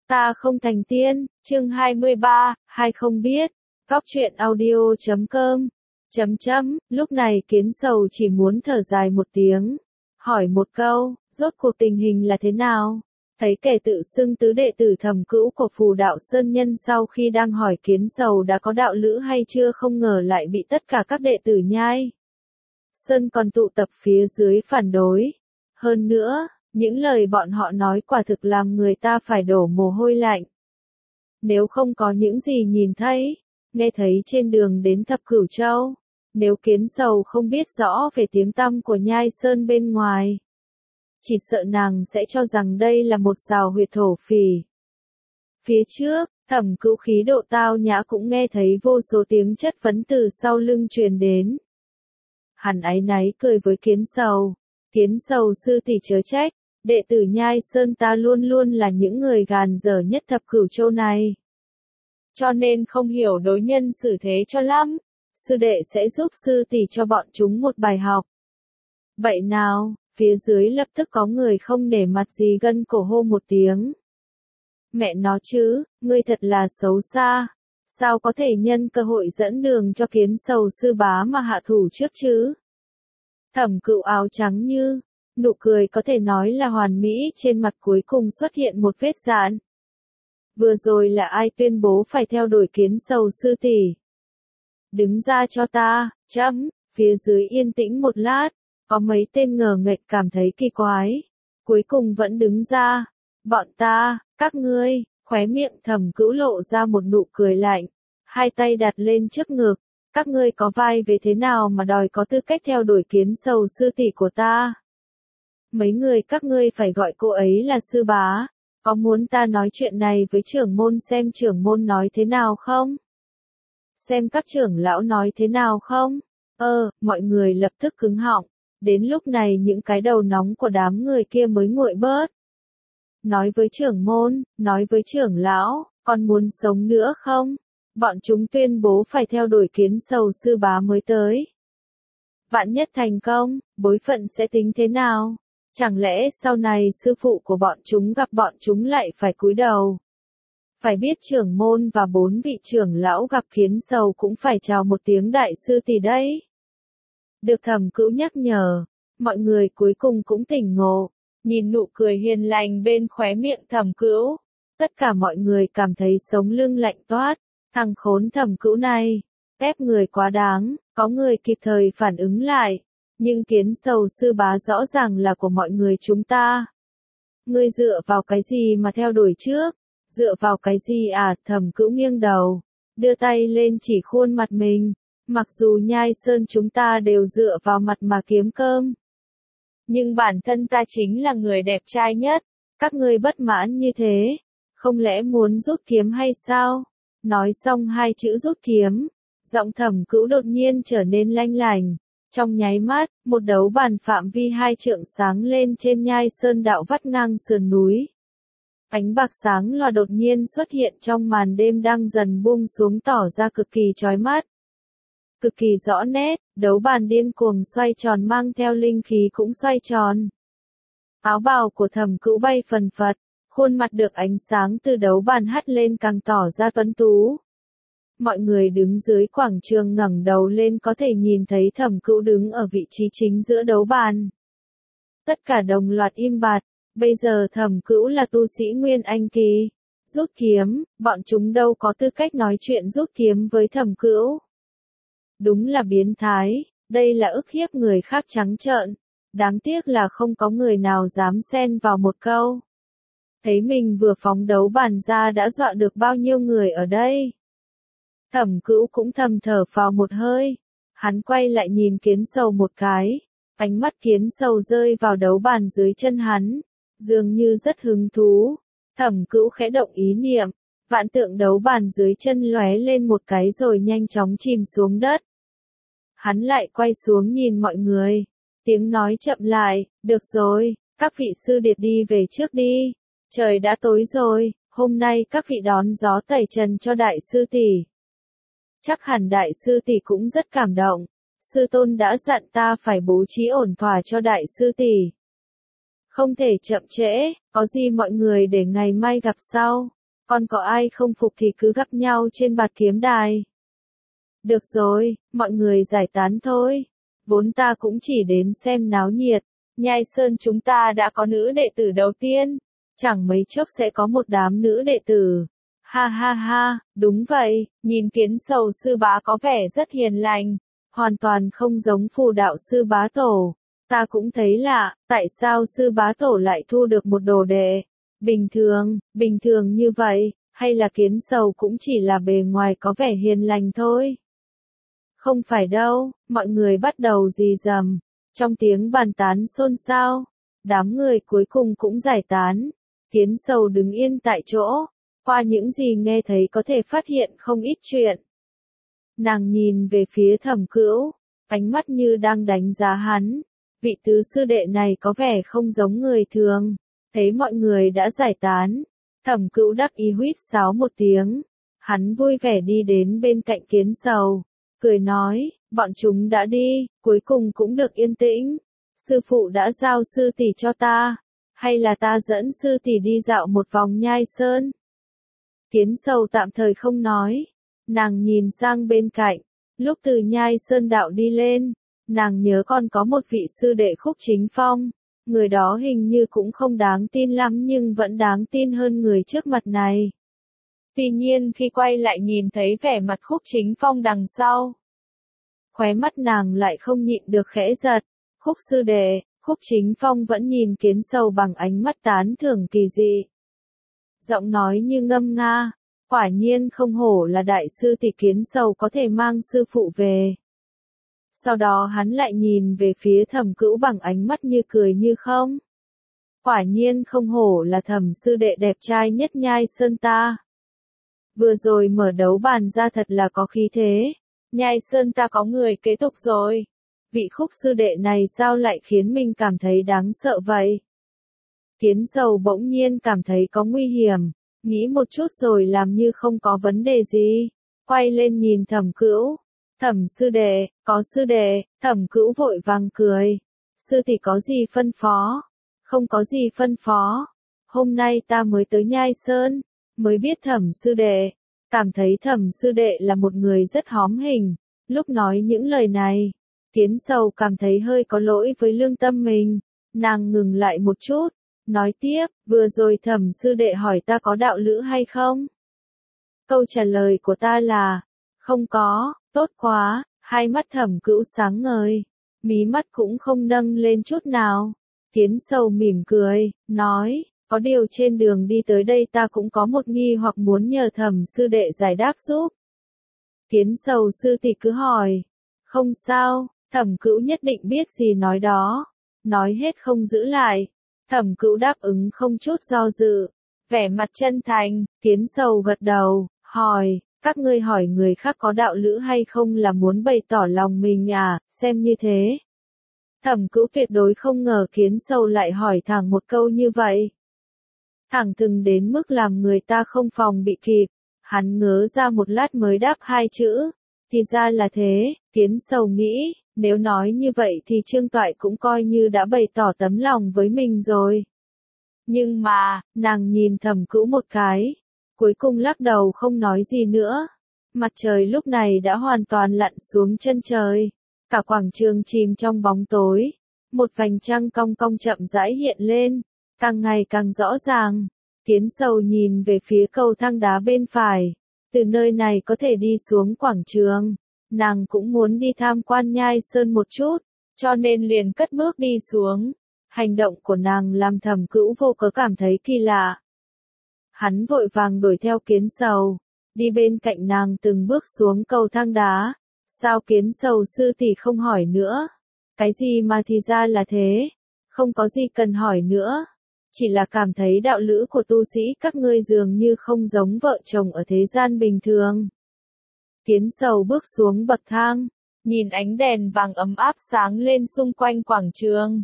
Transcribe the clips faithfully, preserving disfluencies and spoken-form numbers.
Ta không thành tiên, chương hai mươi ba, hai không biết, góc truyện audio chấm com, chấm chấm, lúc này Kiến Sầu chỉ muốn thở dài một tiếng, hỏi một câu, rốt cuộc tình hình là thế nào? Thấy kẻ tự xưng tứ đệ tử Thẩm Cữu của Phù Đạo Sơn Nhân sau khi đang hỏi Kiến Sầu đã có đạo lữ hay chưa không ngờ lại bị tất cả các đệ tử Nhai Sơn còn tụ tập phía dưới phản đối. Hơn nữa, những lời bọn họ nói quả thực làm người ta phải đổ mồ hôi lạnh. Nếu không có những gì nhìn thấy, nghe thấy trên đường đến Thập Cửu Châu, nếu Kiến Sầu không biết rõ về tiếng tăm của Nhai Sơn bên ngoài, chỉ sợ nàng sẽ cho rằng đây là một sào huyệt thổ phỉ. Phía trước, Thẩm Cữu khí độ tao nhã cũng nghe thấy vô số tiếng chất vấn từ sau lưng truyền đến. Hắn áy náy cười với Kiến Sầu, Kiến Sầu sư tỷ chớ trách, đệ tử Nhai Sơn ta luôn luôn là những người gàn dở nhất Thập Cửu Châu này. Cho nên không hiểu đối nhân xử thế cho lắm, sư đệ sẽ giúp sư tỷ cho bọn chúng một bài học. Vậy nào, phía dưới lập tức có người không nể mặt gì gân cổ hô một tiếng. Mẹ nó chứ, ngươi thật là xấu xa, sao có thể nhân cơ hội dẫn đường cho Kiến Sầu sư bá mà hạ thủ trước chứ? Thẩm Cựu áo trắng như, nụ cười có thể nói là hoàn mỹ trên mặt cuối cùng xuất hiện một vết dạn. Vừa rồi là ai tuyên bố phải theo đuổi Kiến Sầu sư tỷ? Đứng ra cho ta, chấm, phía dưới yên tĩnh một lát, có mấy tên ngờ nghệch cảm thấy kỳ quái, cuối cùng vẫn đứng ra. Bọn ta, các ngươi, khóe miệng Thẩm Cữu lộ ra một nụ cười lạnh, hai tay đặt lên trước ngực, các ngươi có vai về thế nào mà đòi có tư cách theo đuổi Kiến Sầu sư tỷ của ta? Mấy người các ngươi phải gọi cô ấy là sư bá, có muốn ta nói chuyện này với trưởng môn xem trưởng môn nói thế nào không? Xem các trưởng lão nói thế nào không? Ơ, mọi người lập tức cứng họng, đến lúc này những cái đầu nóng của đám người kia mới nguội bớt. Nói với trưởng môn, nói với trưởng lão, còn muốn sống nữa không? Bọn chúng tuyên bố phải theo đuổi Kiến Sầu sư bá mới tới. Vạn nhất thành công, bối phận sẽ tính thế nào? Chẳng lẽ sau này sư phụ của bọn chúng gặp bọn chúng lại phải cúi đầu? Phải biết trưởng môn và bốn vị trưởng lão gặp Kiến Sầu cũng phải chào một tiếng đại sư tỷ đấy. Được Thẩm Cữu nhắc nhở, mọi người cuối cùng cũng tỉnh ngộ, nhìn nụ cười hiền lành bên khóe miệng Thẩm Cữu, tất cả mọi người cảm thấy sống lưng lạnh toát, thằng khốn Thẩm Cữu này, ép người quá đáng, có người kịp thời phản ứng lại, nhưng Kiến Sầu sư bá rõ ràng là của mọi người chúng ta. Ngươi dựa vào cái gì mà theo đuổi trước? Dựa vào cái gì à? Thẩm Cữu nghiêng đầu, đưa tay lên chỉ khuôn mặt mình, mặc dù Nhai Sơn chúng ta đều dựa vào mặt mà kiếm cơm. Nhưng bản thân ta chính là người đẹp trai nhất, các ngươi bất mãn như thế, không lẽ muốn rút kiếm hay sao? Nói xong hai chữ rút kiếm, giọng Thẩm Cữu đột nhiên trở nên lanh lành. Trong nháy mắt, một đấu bàn phạm vi hai trượng sáng lên trên Nhai Sơn đạo vắt ngang sườn núi. Ánh bạc sáng loà đột nhiên xuất hiện trong màn đêm đang dần buông xuống tỏ ra cực kỳ chói mắt. Cực kỳ rõ nét, đấu bàn điên cuồng xoay tròn mang theo linh khí cũng xoay tròn. Áo bào của Thẩm Cữu bay phần phật, khuôn mặt được ánh sáng từ đấu bàn hắt lên càng tỏ ra tuấn tú. Mọi người đứng dưới quảng trường ngẩng đầu lên có thể nhìn thấy Thẩm Cữu đứng ở vị trí chính giữa đấu bàn. Tất cả đồng loạt im bặt, bây giờ Thẩm Cữu là tu sĩ Nguyên Anh kỳ. Rút kiếm, bọn chúng đâu có tư cách nói chuyện rút kiếm với Thẩm Cữu. Đúng là biến thái, đây là ức hiếp người khác trắng trợn. Đáng tiếc là không có người nào dám xen vào một câu. Thấy mình vừa phóng đấu bàn ra đã dọa được bao nhiêu người ở đây. Thẩm Cữu cũng thầm thở phào một hơi, hắn quay lại nhìn Kiến Sầu một cái, ánh mắt Kiến Sầu rơi vào đấu bàn dưới chân hắn, dường như rất hứng thú. Thẩm Cữu khẽ động ý niệm, vạn tượng đấu bàn dưới chân lóe lên một cái rồi nhanh chóng chìm xuống đất. Hắn lại quay xuống nhìn mọi người, tiếng nói chậm lại, được rồi, các vị sư điệt đi về trước đi, trời đã tối rồi, hôm nay các vị đón gió tẩy trần cho đại sư tỷ. Chắc hẳn đại sư tỷ cũng rất cảm động, sư tôn đã dặn ta phải bố trí ổn thỏa cho đại sư tỷ. Không thể chậm trễ, có gì mọi người để ngày mai gặp sau. Còn có ai không phục thì cứ gặp nhau trên bạt kiếm đài. Được rồi, mọi người giải tán thôi. Vốn ta cũng chỉ đến xem náo nhiệt. Nhai Sơn chúng ta đã có nữ đệ tử đầu tiên. Chẳng mấy chốc sẽ có một đám nữ đệ tử. Ha ha ha, đúng vậy, nhìn Kiến Sầu sư bá có vẻ rất hiền lành. Hoàn toàn không giống Phù đạo sư bá tổ. Ta cũng thấy lạ, tại sao sư bá tổ lại thu được một đồ đệ? Bình thường, bình thường như vậy, hay là Kiến Sầu cũng chỉ là bề ngoài có vẻ hiền lành thôi? Không phải đâu, mọi người bắt đầu rì rầm. Trong tiếng bàn tán xôn xao, đám người cuối cùng cũng giải tán. Kiến Sầu đứng yên tại chỗ, qua những gì nghe thấy có thể phát hiện không ít chuyện. Nàng nhìn về phía Thẩm Cữu, ánh mắt như đang đánh giá hắn. Vị tứ sư đệ này có vẻ không giống người thường. Thấy mọi người đã giải tán, Thẩm Cữu đắc ý huýt sáo một tiếng. Hắn vui vẻ đi đến bên cạnh Kiến Sầu, cười nói, bọn chúng đã đi, cuối cùng cũng được yên tĩnh. Sư phụ đã giao sư tỷ cho ta, hay là ta dẫn sư tỷ đi dạo một vòng Nhai Sơn? Kiến Sầu tạm thời không nói, nàng nhìn sang bên cạnh, lúc từ Nhai Sơn đạo đi lên, nàng nhớ còn có một vị sư đệ Khúc Chính Phong, người đó hình như cũng không đáng tin lắm nhưng vẫn đáng tin hơn người trước mặt này. Tuy nhiên khi quay lại nhìn thấy vẻ mặt Khúc Chính Phong đằng sau, khóe mắt nàng lại không nhịn được khẽ giật. Khúc sư đệ, Khúc Chính Phong vẫn nhìn Kiến Sầu bằng ánh mắt tán thưởng kỳ dị. Giọng nói như ngâm nga, quả nhiên không hổ là đại sư tỷ. Kiến Sầu có thể mang sư phụ về. Sau đó hắn lại nhìn về phía Thẩm Cữu bằng ánh mắt như cười như không. Quả nhiên không hổ là Thẩm sư đệ đẹp trai nhất Nhai Sơn ta. Vừa rồi mở đấu bàn ra thật là có khí thế. Nhai Sơn ta có người kế tục rồi. Vị Khúc sư đệ này sao lại khiến mình cảm thấy đáng sợ vậy? Kiến Sầu bỗng nhiên cảm thấy có nguy hiểm, nghĩ một chút rồi làm như không có vấn đề gì, quay lên nhìn Thẩm Cữu. Thẩm sư đệ, có sư đệ. Thẩm Cữu vội vàng cười. Sư tỷ có gì phân phó? Không có gì phân phó. Hôm nay ta mới tới Nhai Sơn, mới biết Thẩm sư đệ. Cảm thấy Thẩm sư đệ là một người rất hóm hình. Lúc nói những lời này, Kiến Sầu cảm thấy hơi có lỗi với lương tâm mình. Nàng ngừng lại một chút, nói tiếp, vừa rồi Thẩm sư đệ hỏi ta có đạo lữ hay không? Câu trả lời của ta là, không có. Tốt quá, hai mắt Thẩm Cữu sáng ngời, mí mắt cũng không nâng lên chút nào. Kiến Sầu mỉm cười, nói, có điều trên đường đi tới đây ta cũng có một nghi hoặc muốn nhờ Thẩm sư đệ giải đáp giúp. Kiến Sầu sư tỷ cứ hỏi. Không sao, Thẩm Cữu nhất định biết gì nói đó. Nói hết không giữ lại. Thẩm Cữu đáp ứng không chút do dự, vẻ mặt chân thành. Kiến Sầu gật đầu, hỏi. Các ngươi hỏi người khác có đạo lữ hay không là muốn bày tỏ lòng mình à, xem như thế. Thẩm Cữu tuyệt đối không ngờ Kiến Sầu lại hỏi thẳng một câu như vậy. Thẳng thừng đến mức làm người ta không phòng bị kịp. Hắn ngớ ra một lát mới đáp hai chữ. Thì ra là thế. Kiến Sầu nghĩ, nếu nói như vậy thì Trương Toại cũng coi như đã bày tỏ tấm lòng với mình rồi. Nhưng mà, nàng nhìn Thẩm Cữu một cái. Cuối cùng lắc đầu không nói gì nữa. Mặt trời lúc này đã hoàn toàn lặn xuống chân trời. Cả quảng trường chìm trong bóng tối. Một vành trăng cong cong chậm rãi hiện lên, càng ngày càng rõ ràng. Kiến Sầu nhìn về phía cầu thang đá bên phải. Từ nơi này có thể đi xuống quảng trường. Nàng cũng muốn đi tham quan Nhai Sơn một chút, cho nên liền cất bước đi xuống. Hành động của nàng làm Thẩm Cữu vô cớ cảm thấy kỳ lạ. Hắn vội vàng đuổi theo Kiến Sầu, đi bên cạnh nàng từng bước xuống cầu thang đá. Sao Kiến Sầu sư tỷ không hỏi nữa? Cái gì mà thì ra là thế? Không có gì cần hỏi nữa. Chỉ là cảm thấy đạo lữ của tu sĩ các ngươi dường như không giống vợ chồng ở thế gian bình thường. Kiến Sầu bước xuống bậc thang, nhìn ánh đèn vàng ấm áp sáng lên xung quanh quảng trường.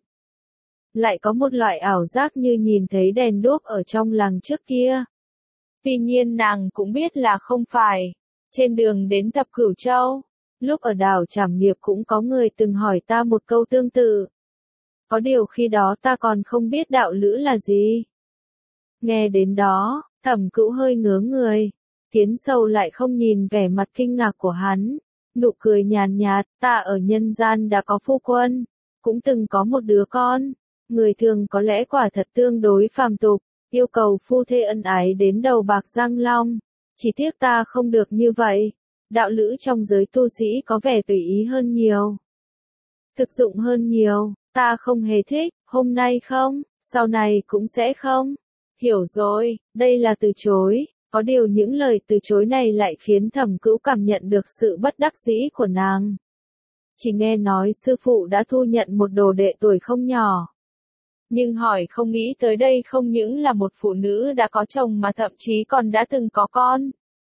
Lại có một loại ảo giác như nhìn thấy đèn đuốc ở trong làng trước kia. Tuy nhiên nàng cũng biết là không phải. Trên đường đến Thập Cửu Châu, lúc ở đảo Trảm Nghiệp cũng có người từng hỏi ta một câu tương tự. Có điều khi đó ta còn không biết đạo lữ là gì. Nghe đến đó, Thẩm Cữu hơi ngớ người. Kiến Sầu lại không nhìn vẻ mặt kinh ngạc của hắn. Nụ cười nhàn nhạt, ta ở nhân gian đã có phu quân, cũng từng có một đứa con. Người thường có lẽ quả thật tương đối phàm tục, yêu cầu phu thê ân ái đến đầu bạc răng long. Chỉ tiếc ta không được như vậy. Đạo lữ trong giới tu sĩ có vẻ tùy ý hơn nhiều. Thực dụng hơn nhiều, ta không hề thích, hôm nay không, sau này cũng sẽ không. Hiểu rồi, đây là từ chối. Có điều những lời từ chối này lại khiến Thẩm Cữu cảm nhận được sự bất đắc dĩ của nàng. Chỉ nghe nói sư phụ đã thu nhận một đồ đệ tuổi không nhỏ. Nhưng hỏi không nghĩ tới đây không những là một phụ nữ đã có chồng mà thậm chí còn đã từng có con.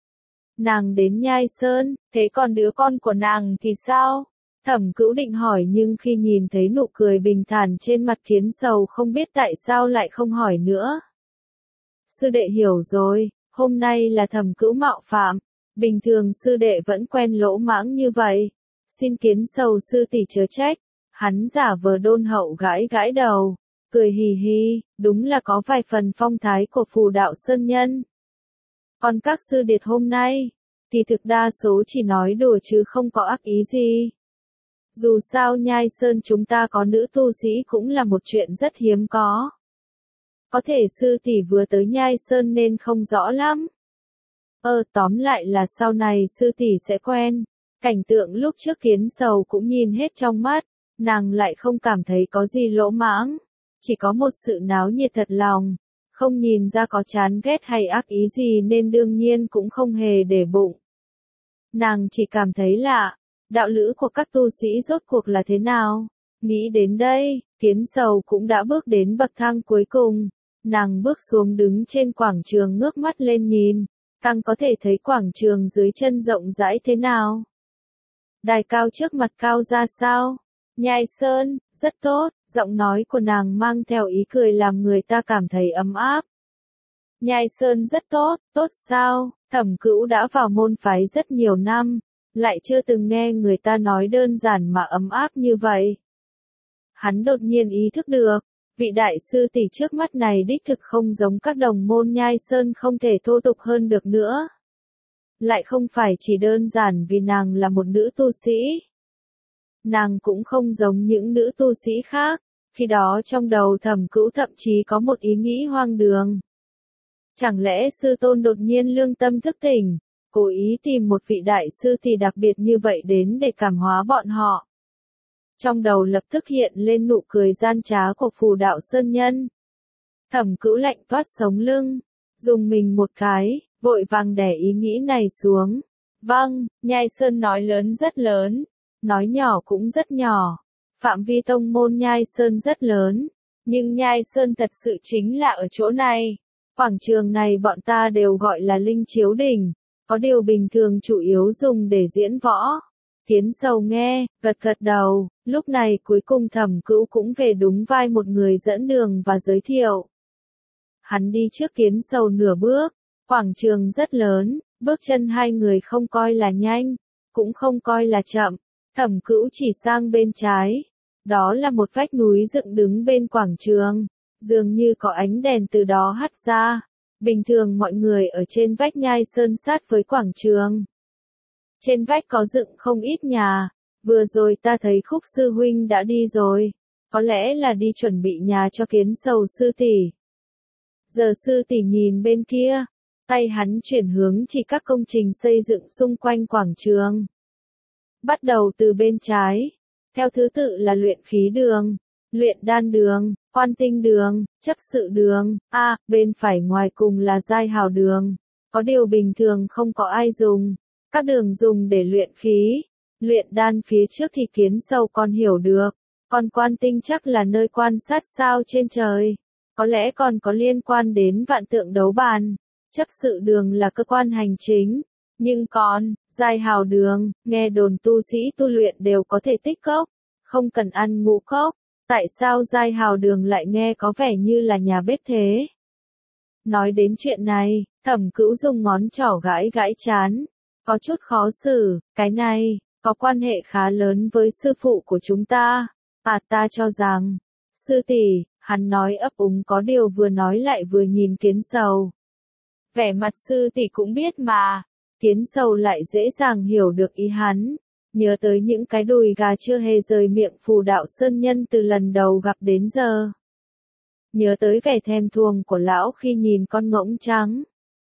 Nàng đến Nhai Sơn, thế còn đứa con của nàng thì sao? Thẩm Cữu định hỏi nhưng khi nhìn thấy nụ cười bình thản trên mặt Kiến Sầu không biết tại sao lại không hỏi nữa. Sư đệ hiểu rồi, hôm nay là Thẩm Cữu mạo phạm, bình thường sư đệ vẫn quen lỗ mãng như vậy. Xin Kiến Sầu sư tỷ chớ trách, hắn giả vờ đôn hậu gãi gãi đầu, cười hì hì, đúng là có vài phần phong thái của phù đạo sơn nhân. Còn các sư điệt hôm nay, thì thực đa số chỉ nói đùa chứ không có ác ý gì. Dù sao Nhai Sơn chúng ta có nữ tu sĩ cũng là một chuyện rất hiếm có. Có thể sư tỷ vừa tới Nhai Sơn nên không rõ lắm. Ờ tóm lại là sau này sư tỷ sẽ quen. Cảnh tượng lúc trước Kiến Sầu cũng nhìn hết trong mắt, nàng lại không cảm thấy có gì lỗ mãng. Chỉ có một sự náo nhiệt thật lòng, không nhìn ra có chán ghét hay ác ý gì nên đương nhiên cũng không hề để bụng. Nàng chỉ cảm thấy lạ, đạo lữ của các tu sĩ rốt cuộc là thế nào? Nghĩ đến đây, Kiến Sầu cũng đã bước đến bậc thang cuối cùng. Nàng bước xuống đứng trên quảng trường ngước mắt lên nhìn, càng có thể thấy quảng trường dưới chân rộng rãi thế nào. Đài cao trước mặt cao ra sao? Nhai Sơn, rất tốt, giọng nói của nàng mang theo ý cười làm người ta cảm thấy ấm áp. Nhai Sơn rất tốt, tốt sao? Thẩm Cữu đã vào môn phái rất nhiều năm, lại chưa từng nghe người ta nói đơn giản mà ấm áp như vậy. Hắn đột nhiên ý thức được, vị đại sư tỷ trước mắt này đích thực không giống các đồng môn Nhai Sơn không thể thô tục hơn được nữa. Lại không phải chỉ đơn giản vì nàng là một nữ tu sĩ. Nàng cũng không giống những nữ tu sĩ khác, khi đó trong đầu Thẩm Cữu thậm chí có một ý nghĩ hoang đường. Chẳng lẽ sư tôn đột nhiên lương tâm thức tỉnh, cố ý tìm một vị đại sư tỷ đặc biệt như vậy đến để cảm hóa bọn họ. Trong đầu lập tức hiện lên nụ cười gian trá của phù đạo sơn nhân. Thẩm Cữu lạnh toát sống lưng, dùng mình một cái, vội vàng đè ý nghĩ này xuống. Vâng, Nhai Sơn nói lớn rất lớn, nói nhỏ cũng rất nhỏ. Phạm vi tông môn Nhai Sơn rất lớn, nhưng Nhai Sơn thật sự chính là ở chỗ này. Quảng trường này bọn ta đều gọi là Linh Chiếu Đỉnh, có điều bình thường chủ yếu dùng để diễn võ. Kiến Sầu nghe, gật gật đầu, lúc này cuối cùng Thẩm Cữu cũng về đúng vai một người dẫn đường và giới thiệu. Hắn đi trước Kiến Sầu nửa bước, quảng trường rất lớn, bước chân hai người không coi là nhanh, cũng không coi là chậm. Thẩm Cữu chỉ sang bên trái, đó là một vách núi dựng đứng bên quảng trường, dường như có ánh đèn từ đó hắt ra. Bình thường mọi người ở trên vách Nhai Sơn sát với quảng trường. Trên vách có dựng không ít nhà, vừa rồi ta thấy Khúc sư huynh đã đi rồi, có lẽ là đi chuẩn bị nhà cho Kiến Sầu sư tỷ. Giờ sư tỷ nhìn bên kia, tay hắn chuyển hướng chỉ các công trình xây dựng xung quanh quảng trường. Bắt đầu từ bên trái, theo thứ tự là luyện khí đường, luyện đan đường, quan tinh đường, chấp sự đường, a, à, bên phải ngoài cùng là giai hào đường, có điều bình thường không có ai dùng, các đường dùng để luyện khí, luyện đan phía trước thì Kiến Sầu còn hiểu được, còn quan tinh chắc là nơi quan sát sao trên trời, có lẽ còn có liên quan đến vạn tượng đấu bàn, chấp sự đường là cơ quan hành chính, nhưng còn, giai hào đường, nghe đồn tu sĩ tu luyện đều có thể tích cốc, không cần ăn ngũ cốc. Tại sao giai hào đường lại nghe có vẻ như là nhà bếp thế? Nói đến chuyện này, Thẩm Cữu dùng ngón trỏ gãi gãi chán, có chút khó xử, cái này, có quan hệ khá lớn với sư phụ của chúng ta. À ta cho rằng, sư tỷ, hắn nói ấp úng có điều vừa nói lại vừa nhìn Kiến Sầu. vẻ mặt sư tỷ cũng biết mà. Kiến sầu lại dễ dàng hiểu được ý hắn. Nhớ tới những cái đùi gà chưa hề rời miệng Phù Đạo Sơn Nhân từ lần đầu gặp đến giờ. Nhớ tới vẻ thèm thuồng của lão khi nhìn con ngỗng trắng.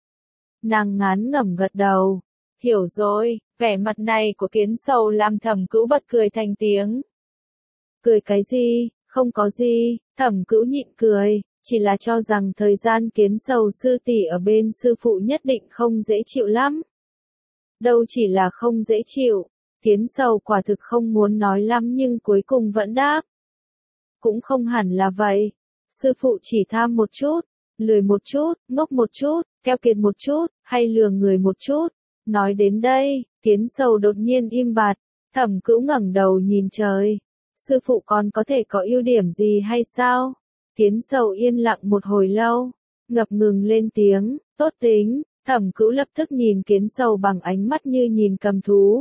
Nàng ngán ngẩm gật đầu. Hiểu rồi, vẻ mặt này của Kiến sầu làm Thẩm Cữu bật cười thành tiếng. Cười cái gì, không có gì, Thẩm Cữu nhịn cười, chỉ là cho rằng thời gian Kiến sầu sư tỷ ở bên sư phụ nhất định không dễ chịu lắm. Đâu chỉ là không dễ chịu, Kiến sầu quả thực không muốn nói lắm nhưng cuối cùng vẫn đáp. Cũng không hẳn là vậy, sư phụ chỉ tham một chút, lười một chút, ngốc một chút, keo kiệt một chút, hay lừa người một chút. Nói đến đây, Kiến sầu đột nhiên im bặt, Thẩm Cữu ngẩng đầu nhìn trời. Sư phụ còn có thể có ưu điểm gì hay sao? Kiến sầu yên lặng một hồi lâu, ngập ngừng lên tiếng, tốt tính. Thẩm Cữu lập tức nhìn Kiến sầu bằng ánh mắt như nhìn cầm thú.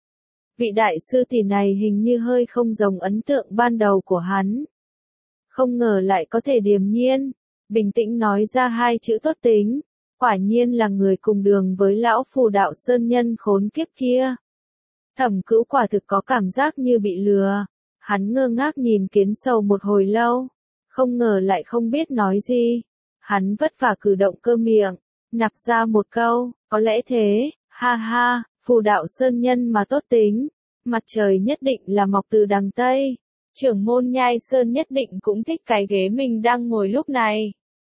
Vị đại sư tỷ này hình như hơi không giống ấn tượng ban đầu của hắn. Không ngờ lại có thể điềm nhiên, bình tĩnh nói ra hai chữ tốt tính. Quả nhiên là người cùng đường với lão Phù Đạo Sơn Nhân khốn kiếp kia. Thẩm Cữu quả thực có cảm giác như bị lừa. Hắn ngơ ngác nhìn Kiến sầu một hồi lâu, không ngờ lại không biết nói gì. Hắn vất vả cử động cơ miệng, nạp ra một câu, có lẽ thế, ha ha, Phù Đạo Sơn Nhân mà tốt tính, mặt trời nhất định là mọc từ đằng Tây. Trưởng môn Nhai Sơn nhất định cũng thích cái ghế mình đang ngồi lúc này.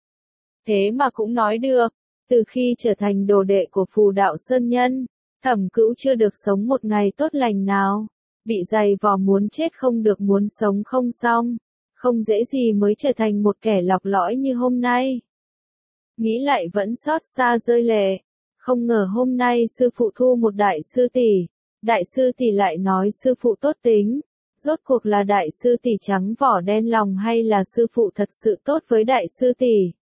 Thế mà cũng nói được, từ khi trở thành đồ đệ của Phù Đạo Sơn Nhân, Thẩm Cữu chưa được sống một ngày tốt lành nào. Bị dày vò muốn chết không được muốn sống không xong, không dễ gì mới trở thành một kẻ lọc lõi như hôm nay. Nghĩ lại vẫn xót xa rơi lệ, không ngờ hôm nay sư phụ thu một đại sư tỷ, đại sư tỷ lại nói sư phụ tốt tính, rốt cuộc là đại sư tỷ trắng vỏ đen lòng hay là sư phụ thật sự tốt với đại sư tỷ.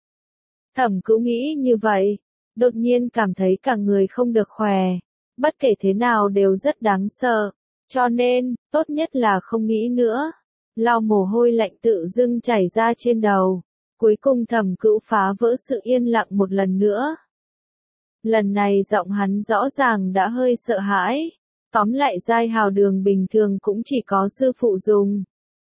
Thẩm Cữu nghĩ như vậy, đột nhiên cảm thấy cả người không được khỏe, bất kể thế nào đều rất đáng sợ. Cho nên, tốt nhất là không nghĩ nữa. Lau mồ hôi lạnh tự dưng chảy ra trên đầu. Cuối cùng Thẩm Cữu phá vỡ sự yên lặng một lần nữa. Lần này giọng hắn rõ ràng đã hơi sợ hãi. Tóm lại giai hào đường bình thường cũng chỉ có sư phụ dùng.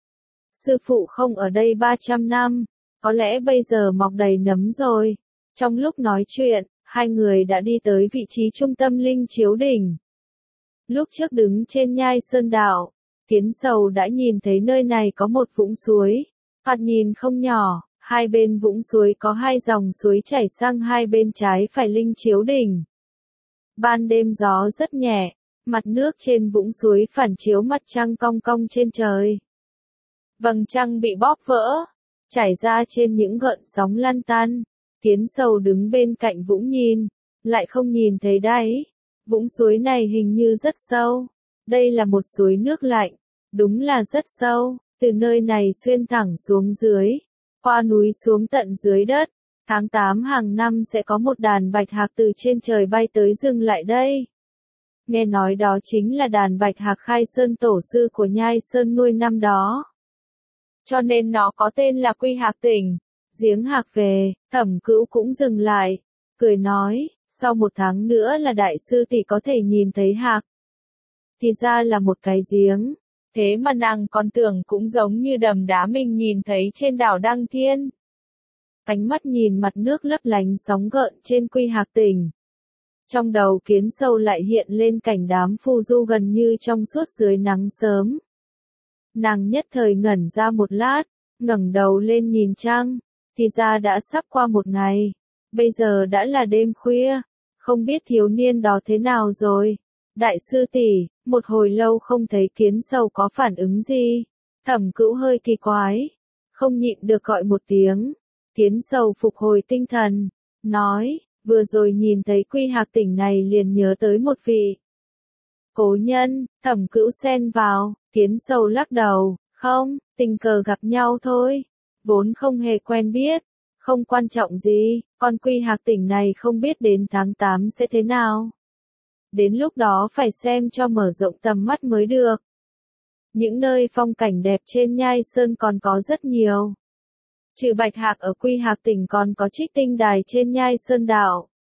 Sư phụ không ở đây ba trăm năm, có lẽ bây giờ mọc đầy nấm rồi. Trong lúc nói chuyện, hai người đã đi tới vị trí trung tâm linh chiếu đỉnh. Lúc trước đứng trên Nhai Sơn Đạo, Kiến sầu đã nhìn thấy nơi này có một vũng suối. Thoạt nhìn không nhỏ, hai bên vũng suối có hai dòng suối chảy sang hai bên trái phải linh chiếu đỉnh. Ban đêm gió rất nhẹ, mặt nước trên vũng suối phản chiếu mặt trăng cong cong trên trời. Vầng trăng bị bóp vỡ, chảy ra trên những gợn sóng lăn tăn. Kiến sầu đứng bên cạnh vũng nhìn, lại không nhìn thấy đáy. Vũng suối này hình như rất sâu. Đây là một suối nước lạnh. Đúng là rất sâu. Từ nơi này xuyên thẳng xuống dưới. Qua núi xuống tận dưới đất. Tháng tám hàng năm sẽ có một đàn bạch hạc từ trên trời bay tới dừng lại đây. Nghe nói đó chính là đàn bạch hạc Khai Sơn tổ sư của Nhai Sơn nuôi năm đó. Cho nên nó có tên là Quy Hạc Tỉnh. Giếng hạc về, Thẩm Cữu cũng dừng lại. Cười nói. Sau một tháng nữa là đại sư tỷ có thể nhìn thấy hạc. Thì ra là một cái giếng. Thế mà nàng còn tưởng cũng giống như đầm đá mình nhìn thấy trên đảo Đăng Thiên. Ánh mắt nhìn mặt nước lấp lánh sóng gợn trên Quy Hạc Tỉnh. Trong đầu Kiến sầu lại hiện lên cảnh đám phù du gần như trong suốt dưới nắng sớm. Nàng nhất thời ngẩn ra một lát, ngẩng đầu lên nhìn trăng. Thì ra đã sắp qua một ngày. Bây giờ đã là đêm khuya, không biết thiếu niên đó thế nào rồi. Đại sư tỷ, một hồi lâu không thấy Kiến sầu có phản ứng gì. Thẩm Cữu hơi kỳ quái, không nhịn được gọi một tiếng. Kiến sầu phục hồi tinh thần, nói, vừa rồi nhìn thấy Quy Hạc Tỉnh này liền nhớ tới một vị cố nhân. Thẩm Cữu xen vào, Kiến sầu lắc đầu, không, tình cờ gặp nhau thôi, vốn không hề quen biết. Không quan trọng gì, con Quy Hạc Tỉnh này không biết đến tháng tám sẽ thế nào. Đến lúc đó phải xem cho mở rộng tầm mắt mới được. Những nơi phong cảnh đẹp trên Nhai Sơn còn có rất nhiều. Trừ bạch hạc ở Quy Hạc Tỉnh còn có Trích Tinh Đài trên Nhai Sơn Đạo.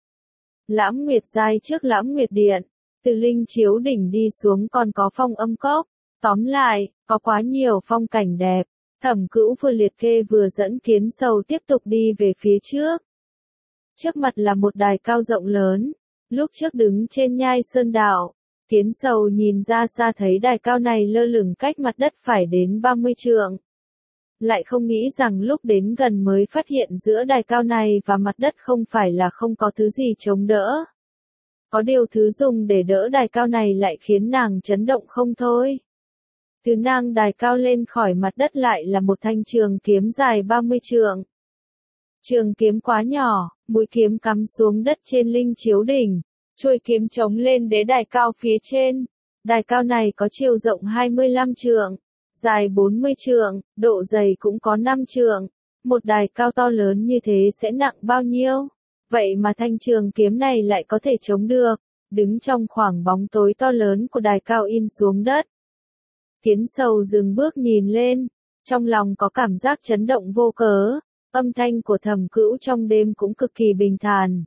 Lãm Nguyệt Giai trước Lãm Nguyệt Điện, từ Linh Chiếu Đỉnh đi xuống còn có Phong Âm Cốc. Tóm lại, có quá nhiều phong cảnh đẹp. Thẩm Cữu vừa liệt kê vừa dẫn Kiến Sầu tiếp tục đi về phía trước. Trước mặt là một đài cao rộng lớn. Lúc trước đứng trên nhai sơn đạo, Kiến Sầu nhìn ra xa thấy đài cao này lơ lửng cách mặt đất phải đến ba mươi trượng. Lại không nghĩ rằng lúc đến gần mới phát hiện giữa đài cao này và mặt đất không phải là không có thứ gì chống đỡ. Có điều thứ dùng để đỡ đài cao này lại khiến nàng chấn động không thôi. Thứ nang đài cao lên khỏi mặt đất lại là một thanh trường kiếm dài ba mươi trượng. Trường kiếm quá nhỏ, mũi kiếm cắm xuống đất trên Linh Chiếu Đỉnh, chuôi kiếm chống lên đế đài cao phía trên. Đài cao này có chiều rộng hai mươi lăm trượng, dài bốn mươi trượng, độ dày cũng có năm trượng. Một đài cao to lớn như thế sẽ nặng bao nhiêu? Vậy mà thanh trường kiếm này lại có thể chống được, đứng trong khoảng bóng tối to lớn của đài cao in xuống đất. Kiến Sầu dừng bước nhìn lên, trong lòng có cảm giác chấn động vô cớ, âm thanh của Thẩm Cữu trong đêm cũng cực kỳ bình thản.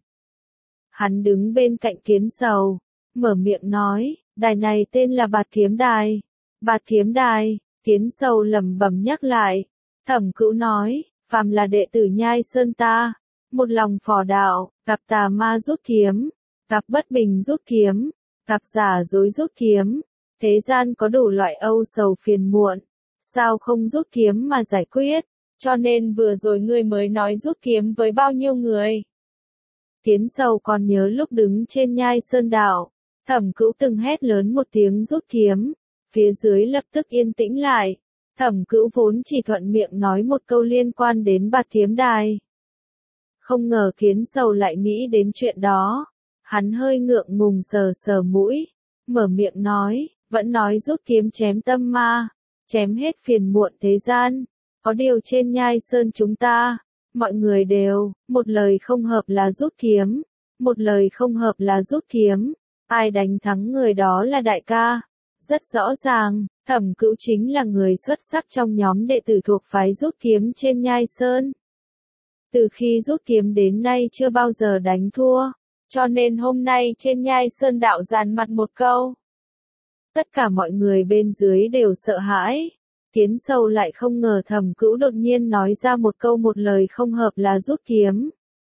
Hắn đứng bên cạnh Kiến Sầu, mở miệng nói, đài này tên là Bạt Kiếm Đài. Bạt Kiếm Đài, Kiến Sầu lẩm bẩm nhắc lại. Thẩm Cữu nói, phàm là đệ tử Nhai Sơn ta, một lòng phò đạo, gặp tà ma rút kiếm, gặp bất bình rút kiếm, gặp giả dối rút kiếm. Thế gian có đủ loại âu sầu phiền muộn, sao không rút kiếm mà giải quyết, cho nên vừa rồi ngươi mới nói rút kiếm với bao nhiêu người. Kiến Sầu còn nhớ lúc đứng trên nhai sơn đạo, Thẩm Cữu từng hét lớn một tiếng rút kiếm, phía dưới lập tức yên tĩnh lại. Thẩm Cữu vốn chỉ thuận miệng nói một câu liên quan đến Bạt Kiếm Đài. Không ngờ Kiến Sầu lại nghĩ đến chuyện đó, hắn hơi ngượng ngùng sờ sờ mũi, mở miệng nói. Vẫn nói rút kiếm chém tâm ma, chém hết phiền muộn thế gian. Có điều trên nhai sơn chúng ta, mọi người đều, một lời không hợp là rút kiếm, một lời không hợp là rút kiếm. Ai đánh thắng người đó là đại ca. Rất rõ ràng, Thẩm Cữu chính là người xuất sắc trong nhóm đệ tử thuộc phái rút kiếm trên nhai sơn. Từ khi rút kiếm đến nay chưa bao giờ đánh thua, cho nên hôm nay trên nhai sơn đạo dàn mặt một câu. Tất cả mọi người bên dưới đều sợ hãi. Kiến Sầu lại không ngờ Thẩm Cữu đột nhiên nói ra một câu một lời không hợp là rút kiếm.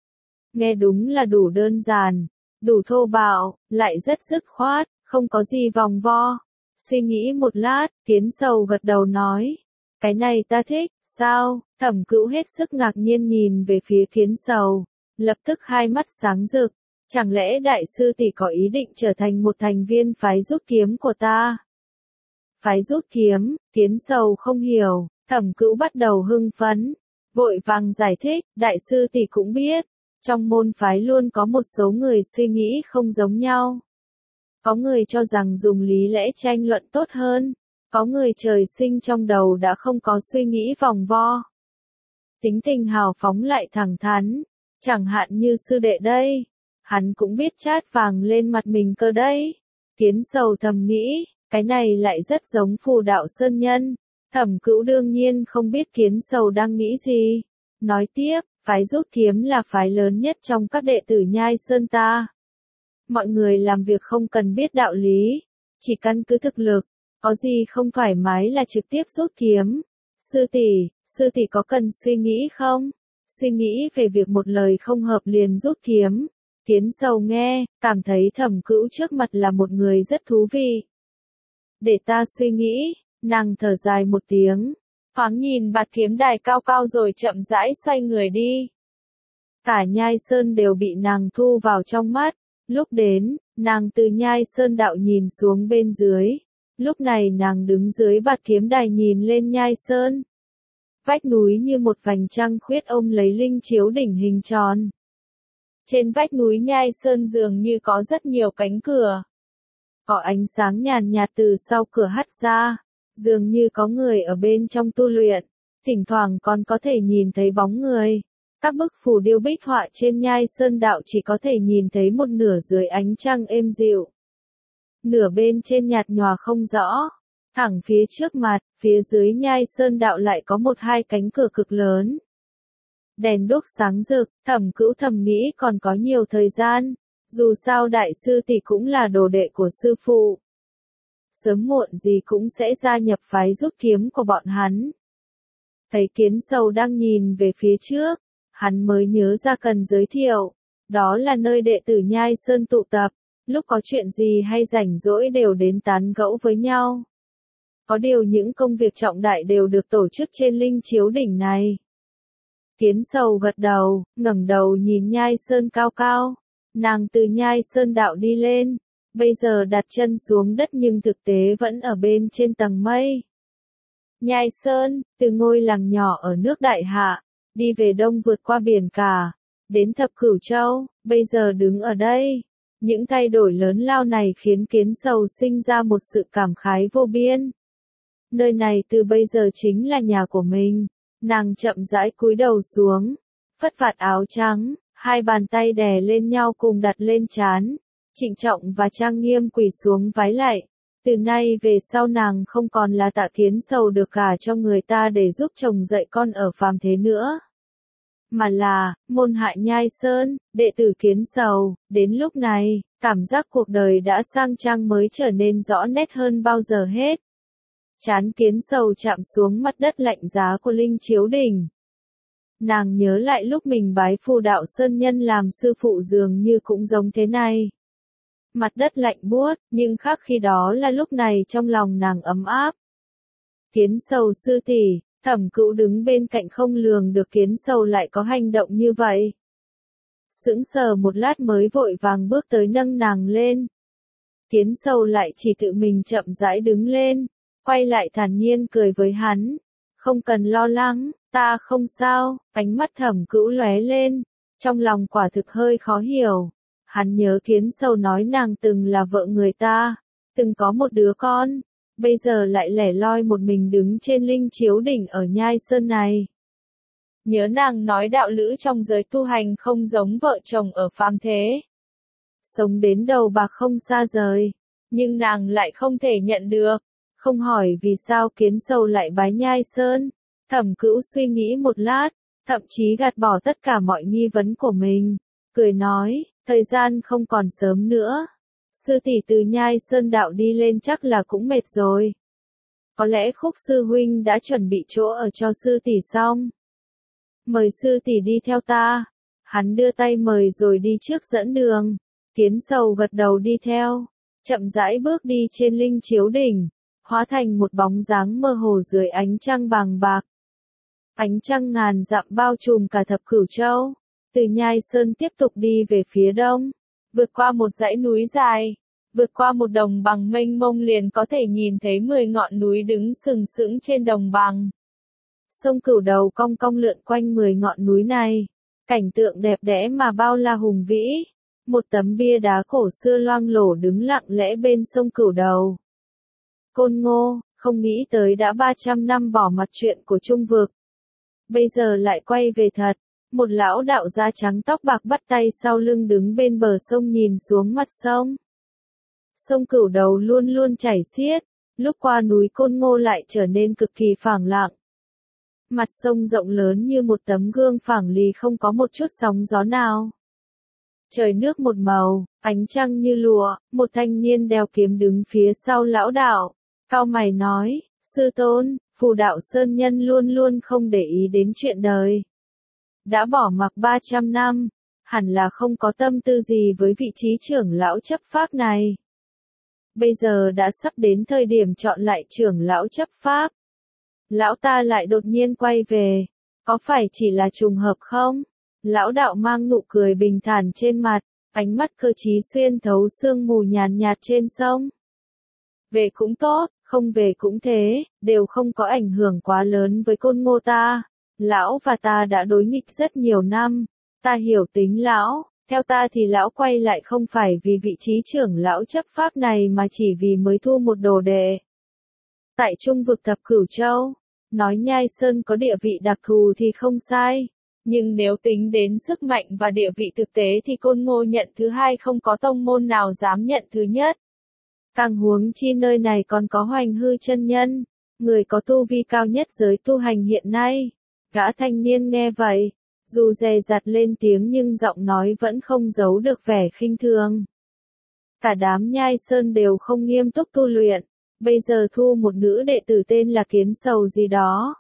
Nghe đúng là đủ đơn giản, đủ thô bạo, lại rất dứt khoát, không có gì vòng vo. Suy nghĩ một lát, Kiến Sầu gật đầu nói. Cái này ta thích, sao? Thẩm Cữu hết sức ngạc nhiên nhìn về phía Kiến Sầu, lập tức hai mắt sáng rực. Chẳng lẽ đại sư tỷ có ý định trở thành một thành viên phái rút kiếm của ta? Phái rút kiếm, Kiến Sầu không hiểu, Thẩm Cữu bắt đầu hưng phấn, vội vàng giải thích, đại sư tỷ cũng biết, trong môn phái luôn có một số người suy nghĩ không giống nhau. Có người cho rằng dùng lý lẽ tranh luận tốt hơn, có người trời sinh trong đầu đã không có suy nghĩ vòng vo. Tính tình hào phóng lại thẳng thắn, chẳng hạn như sư đệ đây. Hắn cũng biết chát vàng lên mặt mình cơ đấy. Kiến Sầu thầm nghĩ, cái này lại rất giống Phù Đạo Sơn Nhân. Thẩm Cữu đương nhiên không biết Kiến Sầu đang nghĩ gì. Nói tiếp, phái rút kiếm là phái lớn nhất trong các đệ tử Nhai Sơn ta. Mọi người làm việc không cần biết đạo lý, chỉ căn cứ thực lực, có gì không thoải mái là trực tiếp rút kiếm. Sư tỷ, sư tỷ có cần suy nghĩ không? Suy nghĩ về việc một lời không hợp liền rút kiếm. Kiến Sầu nghe, cảm thấy Thẩm Cữu trước mặt là một người rất thú vị. Để ta suy nghĩ, nàng thở dài một tiếng, thoáng nhìn Bạt Kiếm Đài cao cao rồi chậm rãi xoay người đi. Cả nhai sơn đều bị nàng thu vào trong mắt, lúc đến, nàng từ nhai sơn đạo nhìn xuống bên dưới, lúc này nàng đứng dưới Bạt Kiếm Đài nhìn lên nhai sơn. Vách núi như một vành trăng khuyết ôm lấy Linh Chiếu Đỉnh hình tròn. Trên vách núi nhai sơn dường như có rất nhiều cánh cửa. Có ánh sáng nhàn nhạt từ sau cửa hắt ra, dường như có người ở bên trong tu luyện, thỉnh thoảng còn có thể nhìn thấy bóng người. Các bức phù điêu bích họa trên nhai sơn đạo chỉ có thể nhìn thấy một nửa dưới ánh trăng êm dịu. Nửa bên trên nhạt nhòa không rõ. Thẳng phía trước mặt, phía dưới nhai sơn đạo lại có một hai cánh cửa cực lớn. Đèn đuốc sáng rực, Thẩm Cữu thầm nghĩ còn có nhiều thời gian. Dù sao đại sư tỷ cũng là đồ đệ của sư phụ. Sớm muộn gì cũng sẽ gia nhập phái rút kiếm của bọn hắn. Thấy Kiến Sầu đang nhìn về phía trước, hắn mới nhớ ra cần giới thiệu. Đó là nơi đệ tử Nhai Sơn tụ tập, lúc có chuyện gì hay rảnh rỗi đều đến tán gẫu với nhau. Có điều những công việc trọng đại đều được tổ chức trên linh chiếu đỉnh này. Kiến Sầu gật đầu, ngẩng đầu nhìn Nhai Sơn cao cao. Nàng từ Nhai Sơn đạo đi lên, bây giờ đặt chân xuống đất nhưng thực tế vẫn ở bên trên tầng mây. Nhai Sơn, từ ngôi làng nhỏ ở nước Đại Hạ, đi về đông vượt qua biển cả, đến Thập Cửu Châu, bây giờ đứng ở đây. Những thay đổi lớn lao này khiến Kiến Sầu sinh ra một sự cảm khái vô biên. Nơi này từ bây giờ chính là nhà của mình. Nàng chậm rãi cúi đầu xuống, phất vạt áo trắng, hai bàn tay đè lên nhau cùng đặt lên trán, trịnh trọng và trang nghiêm quỳ xuống vái lạy. Từ nay về sau nàng không còn là Tạ Kiến Sầu được gả cho người ta để giúp chồng dạy con ở phàm thế nữa, mà là môn hạ Nhai Sơn, đệ tử Kiến Sầu. Đến lúc này, cảm giác cuộc đời đã sang trang mới trở nên rõ nét hơn bao giờ hết. Trán Kiến Sầu chạm xuống mặt đất lạnh giá của linh chiếu đỉnh. Nàng nhớ lại lúc mình bái Phù Đạo Sơn Nhân làm sư phụ dường như cũng giống thế này. Mặt đất lạnh buốt, nhưng khác khi đó là lúc này trong lòng nàng ấm áp. Kiến Sầu sư tỷ, Thẩm Cữu đứng bên cạnh không lường được Kiến Sầu lại có hành động như vậy. Sững sờ một lát mới vội vàng bước tới nâng nàng lên. Kiến Sầu lại chỉ tự mình chậm rãi đứng lên, quay lại thản nhiên cười với hắn. Không cần lo lắng, ta không sao. Ánh mắt Thẩm Cữu lóe lên, trong lòng quả thực hơi khó hiểu. Hắn nhớ Kiến Sầu nói nàng từng là vợ người ta, từng có một đứa con, bây giờ lại lẻ loi một mình đứng trên linh chiếu đỉnh ở Nhai Sơn này. Nhớ nàng nói đạo lữ trong giới tu hành không giống vợ chồng ở phàm thế. Sống đến đầu bạc không xa rời, nhưng nàng lại không thể nhận được. Không hỏi vì sao Kiến Sầu lại bái Nhai Sơn. Thẩm Cữu suy nghĩ một lát, thậm chí gạt bỏ tất cả mọi nghi vấn của mình, cười nói, thời gian không còn sớm nữa. Sư tỷ từ Nhai Sơn đạo đi lên chắc là cũng mệt rồi. Có lẽ Khúc sư huynh đã chuẩn bị chỗ ở cho sư tỷ xong. Mời sư tỷ đi theo ta. Hắn đưa tay mời rồi đi trước dẫn đường. Kiến Sầu gật đầu đi theo, chậm rãi bước đi trên linh chiếu đỉnh, hóa thành một bóng dáng mơ hồ dưới ánh trăng vàng bạc. Ánh trăng ngàn dặm bao trùm cả Thập Cửu Châu. Từ Nhai Sơn tiếp tục đi về phía đông, vượt qua một dãy núi dài, vượt qua một đồng bằng mênh mông liền có thể nhìn thấy mười ngọn núi đứng sừng sững trên đồng bằng. Sông Cửu Đầu cong cong lượn quanh mười ngọn núi này, cảnh tượng đẹp đẽ mà bao la hùng vĩ. Một tấm bia đá cổ xưa loang lổ đứng lặng lẽ bên sông Cửu Đầu. Côn Ngô, không nghĩ tới đã ba trăm năm bỏ mặt chuyện của Trung Vực. Bây giờ lại quay về thật. Một lão đạo da trắng tóc bạc bắt tay sau lưng đứng bên bờ sông nhìn xuống mặt sông. Sông Cửu Đầu luôn luôn chảy xiết, lúc qua núi Côn Ngô lại trở nên cực kỳ phẳng lặng. Mặt sông rộng lớn như một tấm gương phẳng lì không có một chút sóng gió nào. Trời nước một màu, ánh trăng như lụa, một thanh niên đeo kiếm đứng phía sau lão đạo. Cau mày nói, sư tôn, Phù Đạo Sơn Nhân luôn luôn không để ý đến chuyện đời. Đã bỏ mặc ba trăm năm, hẳn là không có tâm tư gì với vị trí trưởng lão chấp pháp này. Bây giờ đã sắp đến thời điểm chọn lại trưởng lão chấp pháp. Lão ta lại đột nhiên quay về, có phải chỉ là trùng hợp không? Lão đạo mang nụ cười bình thản trên mặt, ánh mắt cơ trí xuyên thấu sương mù nhàn nhạt trên sông. Về cũng tốt, không về cũng thế, đều không có ảnh hưởng quá lớn với Côn Ngô ta. Lão và ta đã đối nghịch rất nhiều năm, ta hiểu tính lão, theo ta thì lão quay lại không phải vì vị trí trưởng lão chấp pháp này mà chỉ vì mới thu một đồ đệ. Tại Trung Vực Thập Cửu Châu, nói Nhai Sơn có địa vị đặc thù thì không sai, nhưng nếu tính đến sức mạnh và địa vị thực tế thì Côn Ngô nhận thứ hai không có tông môn nào dám nhận thứ nhất. Càng huống chi nơi này còn có Hoành Hư chân nhân, người có tu vi cao nhất giới tu hành hiện nay. Gã thanh niên nghe vậy, Dù dè dặt lên tiếng nhưng giọng nói vẫn không giấu được vẻ khinh thường. Cả đám Nhai Sơn đều không nghiêm túc tu luyện, bây giờ thu một nữ đệ tử tên là Kiến Sầu gì đó.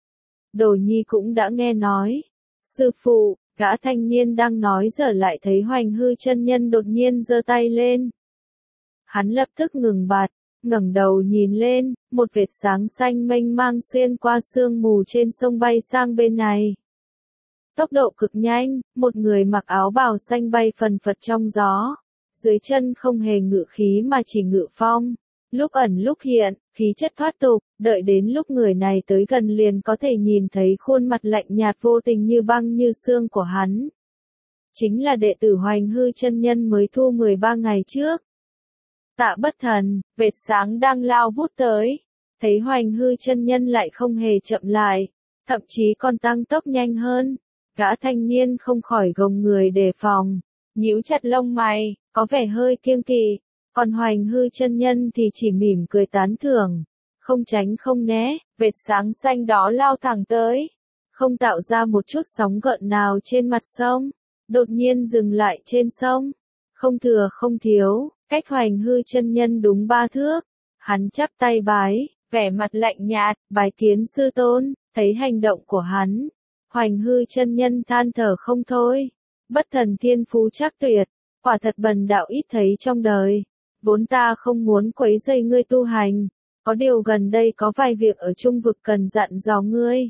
Đồ Nhi cũng đã nghe nói. Sư phụ, gã thanh niên đang nói giờ lại thấy Hoành Hư chân nhân đột nhiên giơ tay lên. Hắn lập tức ngừng bạt, ngẩng đầu nhìn lên, một vệt sáng xanh mênh mang xuyên qua sương mù trên sông bay sang bên này. Tốc độ cực nhanh, một người mặc áo bào xanh bay phần phật trong gió. Dưới chân không hề ngự khí mà chỉ ngự phong. Lúc ẩn lúc hiện, khí chất thoát tục, đợi đến lúc người này tới gần liền có thể nhìn thấy khuôn mặt lạnh nhạt vô tình như băng như xương của hắn. Chính là đệ tử Hoành Hư chân nhân mới thu mười ba ngày trước. Tạ Bất Thần, vệt sáng đang lao vút tới. Thấy Hoành Hư chân nhân lại không hề chậm lại, thậm chí còn tăng tốc nhanh hơn. Gã thanh niên không khỏi gồng người đề phòng, nhíu chặt lông mày, có vẻ hơi kiêng kỵ. Còn Hoành Hư chân nhân thì chỉ mỉm cười tán thưởng, không tránh không né, vệt sáng xanh đó lao thẳng tới, không tạo ra một chút sóng gợn nào trên mặt sông, đột nhiên dừng lại trên sông, không thừa không thiếu, cách Hoành Hư chân nhân đúng ba thước. Hắn chắp tay bái, vẻ mặt lạnh nhạt, bái kiến sư tôn. Thấy hành động của hắn, Hoành Hư chân nhân than thở không thôi. Bất Thần thiên phú chắc tuyệt, quả thật bần đạo ít thấy trong đời. Vốn ta không muốn quấy rầy ngươi tu hành, có điều gần đây có vài việc ở trung vực cần dặn dò ngươi.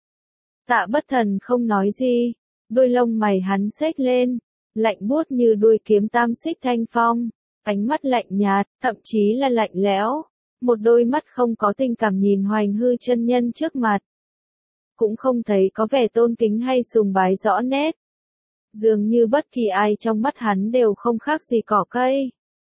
Tạ Bất Thần không nói gì, đuôi lông mày hắn xếch lên, lạnh buốt như đuôi kiếm tam xích thanh phong, ánh mắt lạnh nhạt, thậm chí là lạnh lẽo, một đôi mắt không có tình cảm nhìn Hoành Hư chân nhân trước mặt. Cũng không thấy có vẻ tôn kính hay sùng bái rõ nét. Dường như bất kỳ ai trong mắt hắn đều không khác gì cỏ cây.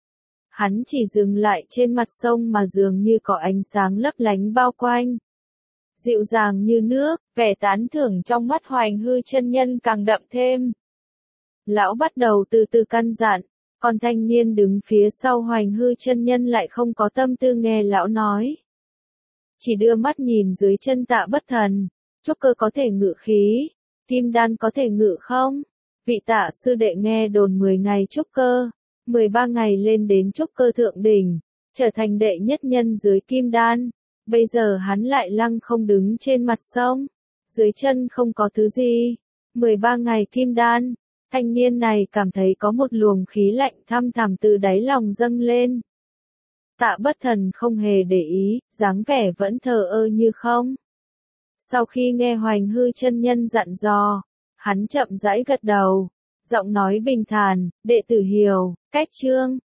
Hắn chỉ dừng lại trên mặt sông mà dường như có ánh sáng lấp lánh bao quanh. Dịu dàng như nước, vẻ tán thưởng trong mắt Hoành Hư chân nhân càng đậm thêm. Lão bắt đầu từ từ căn dặn, còn thanh niên đứng phía sau Hoành Hư chân nhân lại không có tâm tư nghe lão nói. Chỉ đưa mắt nhìn dưới chân Tạ Bất Thần, trúc cơ có thể ngự khí, kim đan có thể ngự không? Vị Tạ sư đệ nghe đồn mười ngày trúc cơ, mười ba ngày lên đến trúc cơ thượng đỉnh, trở thành đệ nhất nhân dưới kim đan. Bây giờ hắn lại lăng không đứng trên mặt sông, dưới chân không có thứ gì. mười ba ngày kim đan, thanh niên này cảm thấy có một luồng khí lạnh thăm thẳm từ đáy lòng dâng lên. Tạ Bất Thần không hề để ý, dáng vẻ vẫn thờ ơ như không. Sau khi nghe Hoành Hư chân nhân dặn dò, hắn chậm rãi gật đầu, giọng nói bình thản, đệ tử hiểu, cách chương.